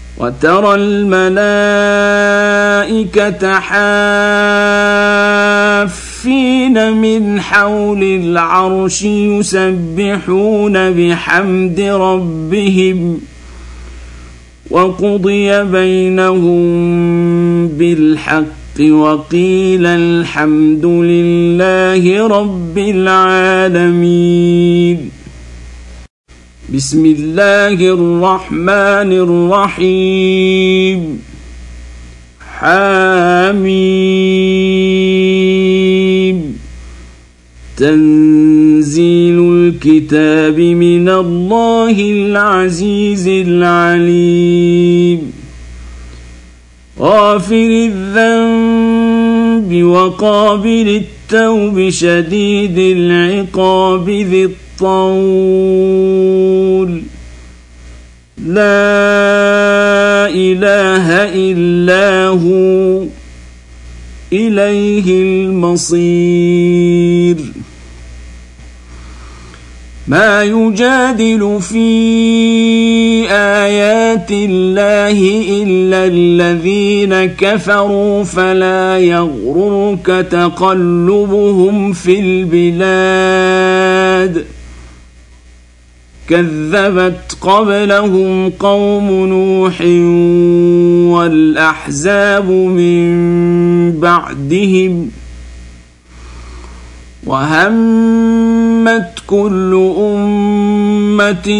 وترى الملائكة حافين من حول العرش يسبحون بحمد ربهم وقضي بينهم بالحق وقيل الحمد لله رب العالمين. بسم الله الرحمن الرحيم. حميم. تنزيل الكتاب من الله العزيز العليم. غافر الذنب وقابل التوب شديد العقاب ذي الطول. لا إله إلا هو إليه المصير. ما يجادل في آيات الله إلا الذين كفروا فلا يغررك تقلبهم في البلاد. كذبت قبلهم قوم نوح والأحزاب من بعدهم وهمت كل أمة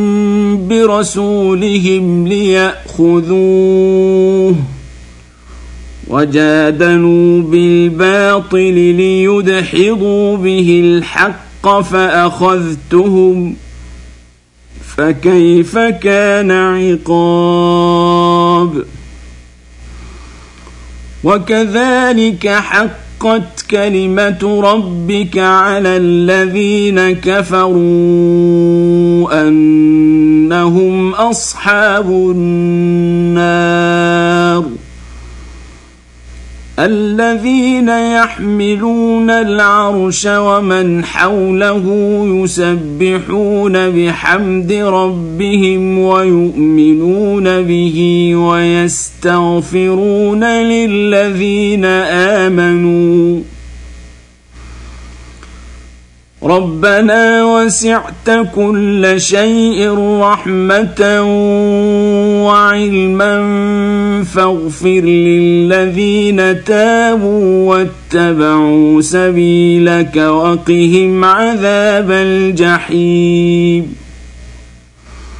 برسولهم ليأخذوه وجادلوا بالباطل ليدحضوا به الحق فأخذتهم فكيف كان عقاب. وكذلك حقت كلمة ربك على الذين كفروا أنهم أصحاب النار. الذين يحملون العرش ومن حوله يسبحون بحمد ربهم ويؤمنون به ويستغفرون للذين آمنوا ربنا وسعت كل شيء رحمة وعلما فاغفر للذين تابوا واتبعوا سبيلك وقهم عذاب الجحيم.